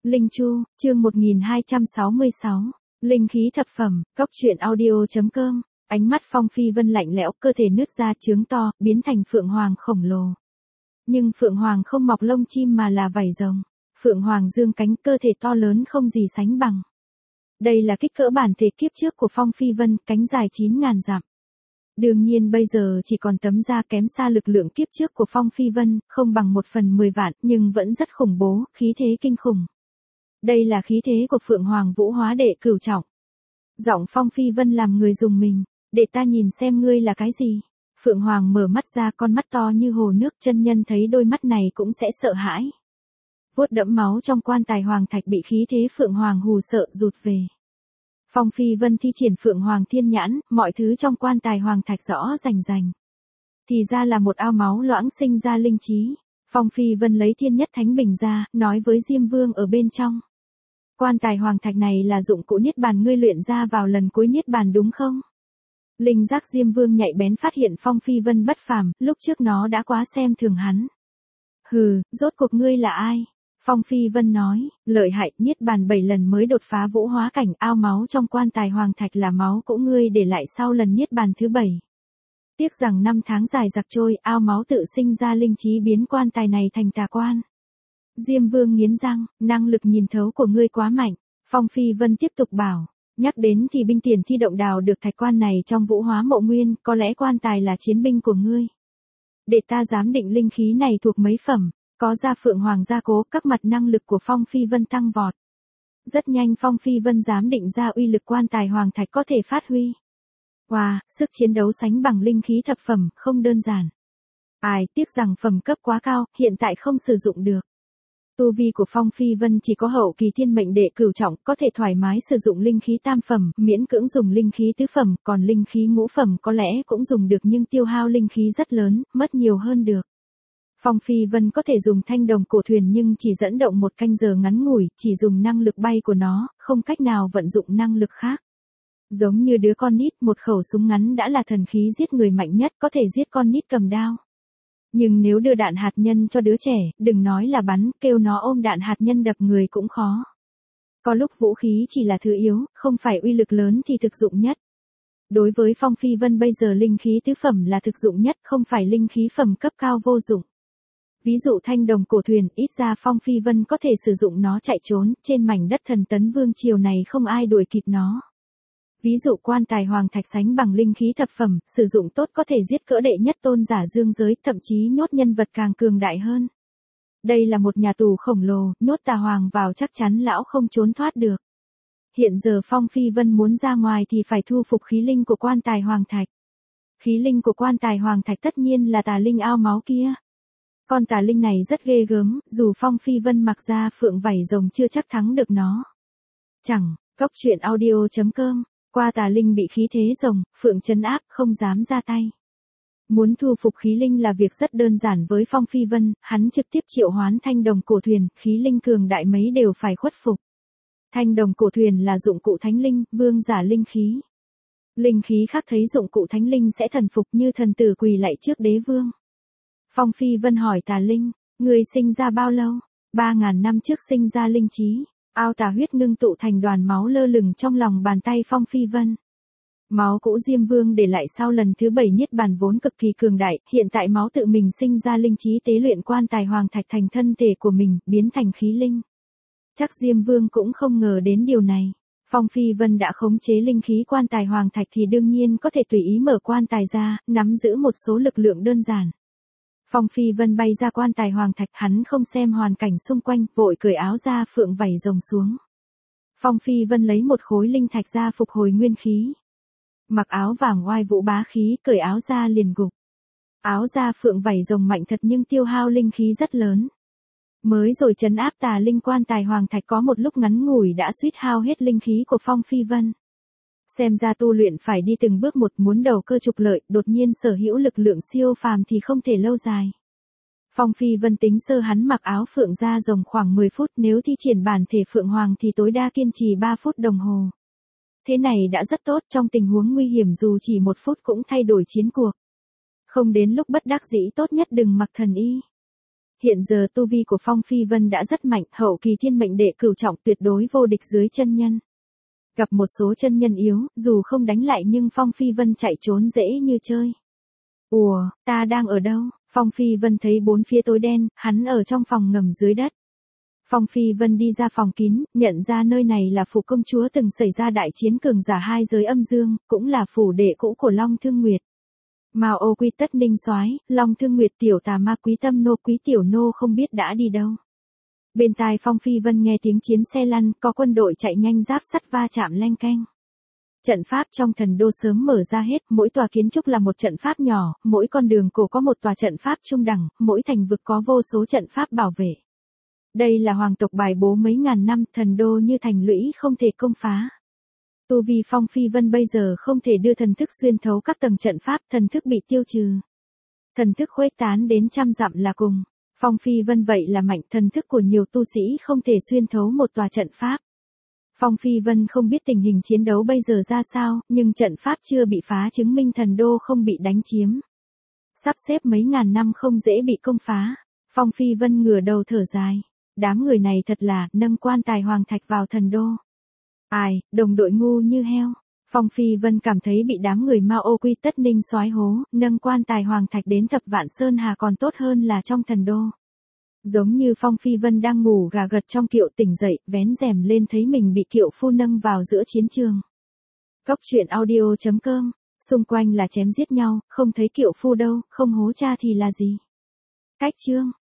Linh Chu, chương 1266. Linh khí thập phẩm, góc truyện audio.com. Ánh mắt Phong Phi Vân lạnh lẽo, cơ thể nứt ra trướng to, biến thành phượng hoàng khổng lồ. Nhưng phượng hoàng không mọc lông chim mà là vảy rồng. Phượng hoàng dương cánh, cơ thể to lớn không gì sánh bằng. Đây là kích cỡ bản thể kiếp trước của Phong Phi Vân, cánh dài 9.000 dặm. Đương nhiên bây giờ chỉ còn tấm da kém xa lực lượng kiếp trước của Phong Phi Vân, không bằng 1/10 vạn, nhưng vẫn rất khủng bố, khí thế kinh khủng. Đây là khí thế của Phượng Hoàng Vũ Hóa Đệ cửu trọng. Giọng Phong Phi Vân làm người rùng mình, để ta nhìn xem ngươi là cái gì. Phượng Hoàng mở mắt ra, con mắt to như hồ nước, chân nhân thấy đôi mắt này cũng sẽ sợ hãi. Vuốt đẫm máu trong quan tài hoàng thạch bị khí thế Phượng Hoàng hù sợ rụt về. Phong Phi Vân thi triển Phượng Hoàng Thiên Nhãn, mọi thứ trong quan tài hoàng thạch rõ rành rành. Thì ra là một ao máu loãng sinh ra linh trí. Phong Phi Vân lấy Thiên Nhất Thánh Bình ra, nói với Diêm Vương ở bên trong. Quan tài hoàng thạch này là dụng cụ niết bàn ngươi luyện ra vào lần cuối niết bàn đúng không? Linh giác Diêm Vương nhạy bén phát hiện Phong Phi Vân bất phàm, lúc trước nó đã quá xem thường hắn. Hừ, rốt cuộc ngươi là ai? Phong Phi Vân nói, lợi hại, niết bàn 7 lần mới đột phá vũ hóa cảnh, ao máu trong quan tài hoàng thạch là máu của ngươi để lại sau lần niết bàn thứ 7. Tiếc rằng 5 tháng dài giặc trôi, ao máu tự sinh ra linh trí biến quan tài này thành tà quan. Diêm Vương nghiến răng, năng lực nhìn thấu của ngươi quá mạnh. Phong Phi Vân tiếp tục bảo, nhắc đến thì binh tiền thi động đào được thạch quan này trong vũ hóa mộ nguyên, có lẽ quan tài là chiến binh của ngươi. Để ta giám định linh khí này thuộc mấy phẩm. Có ra Phượng Hoàng gia cố, các mặt năng lực của Phong Phi Vân tăng vọt. Rất nhanh Phong Phi Vân giám định ra uy lực quan tài hoàng thạch có thể phát huy. Wow, sức chiến đấu sánh bằng linh khí thập phẩm, không đơn giản. Ai, tiếc rằng phẩm cấp quá cao, hiện tại không sử dụng được. Tu vi của Phong Phi Vân chỉ có hậu kỳ thiên mệnh đệ cửu trọng, có thể thoải mái sử dụng linh khí tam phẩm, miễn cưỡng dùng linh khí tứ phẩm, còn linh khí ngũ phẩm có lẽ cũng dùng được nhưng tiêu hao linh khí rất lớn, mất nhiều hơn được. Phong Phi Vân có thể dùng thanh đồng cổ thuyền nhưng chỉ dẫn động 1 canh giờ ngắn ngủi, chỉ dùng năng lực bay của nó, không cách nào vận dụng năng lực khác. Giống như đứa con nít, một khẩu súng ngắn đã là thần khí giết người mạnh nhất, có thể giết con nít cầm đao. Nhưng nếu đưa đạn hạt nhân cho đứa trẻ, đừng nói là bắn, kêu nó ôm đạn hạt nhân đập người cũng khó. Có lúc vũ khí chỉ là thứ yếu, không phải uy lực lớn thì thực dụng nhất. Đối với Phong Phi Vân bây giờ linh khí tứ phẩm là thực dụng nhất, không phải linh khí phẩm cấp cao vô dụng. Ví dụ thanh đồng cổ thuyền, ít ra Phong Phi Vân có thể sử dụng nó chạy trốn, trên mảnh đất Thần Tấn Vương triều này không ai đuổi kịp nó. Ví dụ quan tài hoàng thạch sánh bằng linh khí thập phẩm, sử dụng tốt có thể giết cỡ đệ nhất tôn giả dương giới, thậm chí nhốt nhân vật càng cường đại hơn. Đây là một nhà tù khổng lồ, nhốt tà hoàng vào chắc chắn lão không trốn thoát được. Hiện giờ Phong Phi Vân muốn ra ngoài thì phải thu phục khí linh của quan tài hoàng thạch. Khí linh của quan tài hoàng thạch tất nhiên là tà linh ao máu kia. Con tà linh này rất ghê gớm, dù Phong Phi Vân mặc ra phượng vảy rồng chưa chắc thắng được nó. Chẳng, góc truyện audio.com, qua tà linh bị khí thế rồng, phượng trấn áp, không dám ra tay. Muốn thu phục khí linh là việc rất đơn giản với Phong Phi Vân, hắn trực tiếp triệu hoán thanh đồng cổ thuyền, khí linh cường đại mấy đều phải khuất phục. Thanh đồng cổ thuyền là dụng cụ thánh linh, vương giả linh khí. Linh khí khác thấy dụng cụ thánh linh sẽ thần phục như thần tử quỳ lạy trước đế vương. Phong Phi Vân hỏi tà linh, người sinh ra bao lâu? 3.000 năm trước sinh ra linh trí. Ao tà huyết ngưng tụ thành đoàn máu lơ lửng trong lòng bàn tay Phong Phi Vân. Máu cũ Diêm Vương để lại sau lần thứ 7 niết bàn vốn cực kỳ cường đại, hiện tại máu tự mình sinh ra linh trí tế luyện quan tài hoàng thạch thành thân thể của mình, biến thành khí linh. Chắc Diêm Vương cũng không ngờ đến điều này. Phong Phi Vân đã khống chế linh khí quan tài hoàng thạch thì đương nhiên có thể tùy ý mở quan tài ra, nắm giữ một số lực lượng đơn giản. Phong Phi Vân bay ra quan tài hoàng thạch, hắn không xem hoàn cảnh xung quanh, vội cởi áo ra phượng vảy rồng xuống. Phong Phi Vân lấy một khối linh thạch ra phục hồi nguyên khí. Mặc áo vàng oai vũ bá khí, cởi áo ra liền gục. Áo da phượng vảy rồng mạnh thật nhưng tiêu hao linh khí rất lớn. Mới rồi trấn áp tà linh quan tài hoàng thạch có một lúc ngắn ngủi đã suýt hao hết linh khí của Phong Phi Vân. Xem ra tu luyện phải đi từng bước một, muốn đầu cơ trục lợi, đột nhiên sở hữu lực lượng siêu phàm thì không thể lâu dài. Phong Phi Vân tính sơ hắn mặc áo phượng da rồng khoảng 10 phút, nếu thi triển bản thể phượng hoàng thì tối đa kiên trì 3 phút đồng hồ. Thế này đã rất tốt, trong tình huống nguy hiểm dù chỉ 1 phút cũng thay đổi chiến cuộc. Không đến lúc bất đắc dĩ tốt nhất đừng mặc thần y. hiện giờ tu vi của Phong Phi Vân đã rất mạnh, hậu kỳ thiên mệnh đệ cửu trọng tuyệt đối vô địch dưới chân nhân. Gặp một số chân nhân yếu, dù không đánh lại nhưng Phong Phi Vân chạy trốn dễ như chơi. Ủa, ta đang ở đâu? Phong Phi Vân thấy bốn phía tối đen, hắn ở trong phòng ngầm dưới đất. Phong Phi Vân đi ra phòng kín, nhận ra nơi này là phủ công chúa từng xảy ra đại chiến cường giả hai giới âm dương, cũng là phủ đệ cũ của Long Thương Nguyệt. Mao Ô Quy Tất Ninh soái, Long Thương Nguyệt tiểu tà ma quý tâm nô quý tiểu nô không biết đã đi đâu. Bên tai Phong Phi Vân nghe tiếng chiến xe lăn, có quân đội chạy nhanh giáp sắt va chạm leng keng. Trận pháp trong thần đô sớm mở ra hết, mỗi tòa kiến trúc là một trận pháp nhỏ, mỗi con đường cổ có một tòa trận pháp trung đẳng, mỗi thành vực có vô số trận pháp bảo vệ. Đây là hoàng tộc bài bố mấy ngàn năm, thần đô như thành lũy không thể công phá. Tu vi Phong Phi Vân bây giờ không thể đưa thần thức xuyên thấu các tầng trận pháp, thần thức bị tiêu trừ. Thần thức khuếch tán đến trăm dặm là cùng. Phong Phi Vân vậy là mạnh, thần thức của nhiều tu sĩ không thể xuyên thấu một tòa trận pháp. Phong Phi Vân không biết tình hình chiến đấu bây giờ ra sao, nhưng trận pháp chưa bị phá chứng minh thần đô không bị đánh chiếm. Sắp xếp mấy ngàn năm không dễ bị công phá. Phong Phi Vân ngửa đầu thở dài. Đám người này thật là, nâng quan tài hoàng thạch vào thần đô. Ai, đồng đội ngu như heo. Phong Phi Vân cảm thấy bị đám người Mao Ô Quy Tất Ninh soái hố, nâng quan tài hoàng thạch đến Thập Vạn Sơn Hà còn tốt hơn là trong thần đô. Giống như Phong Phi Vân đang ngủ gà gật trong kiệu tỉnh dậy, vén rèm lên thấy mình bị kiệu phu nâng vào giữa chiến trường. Góc truyện audio.com, xung quanh là chém giết nhau, không thấy kiệu phu đâu, không hố cha thì là gì. Cách chương.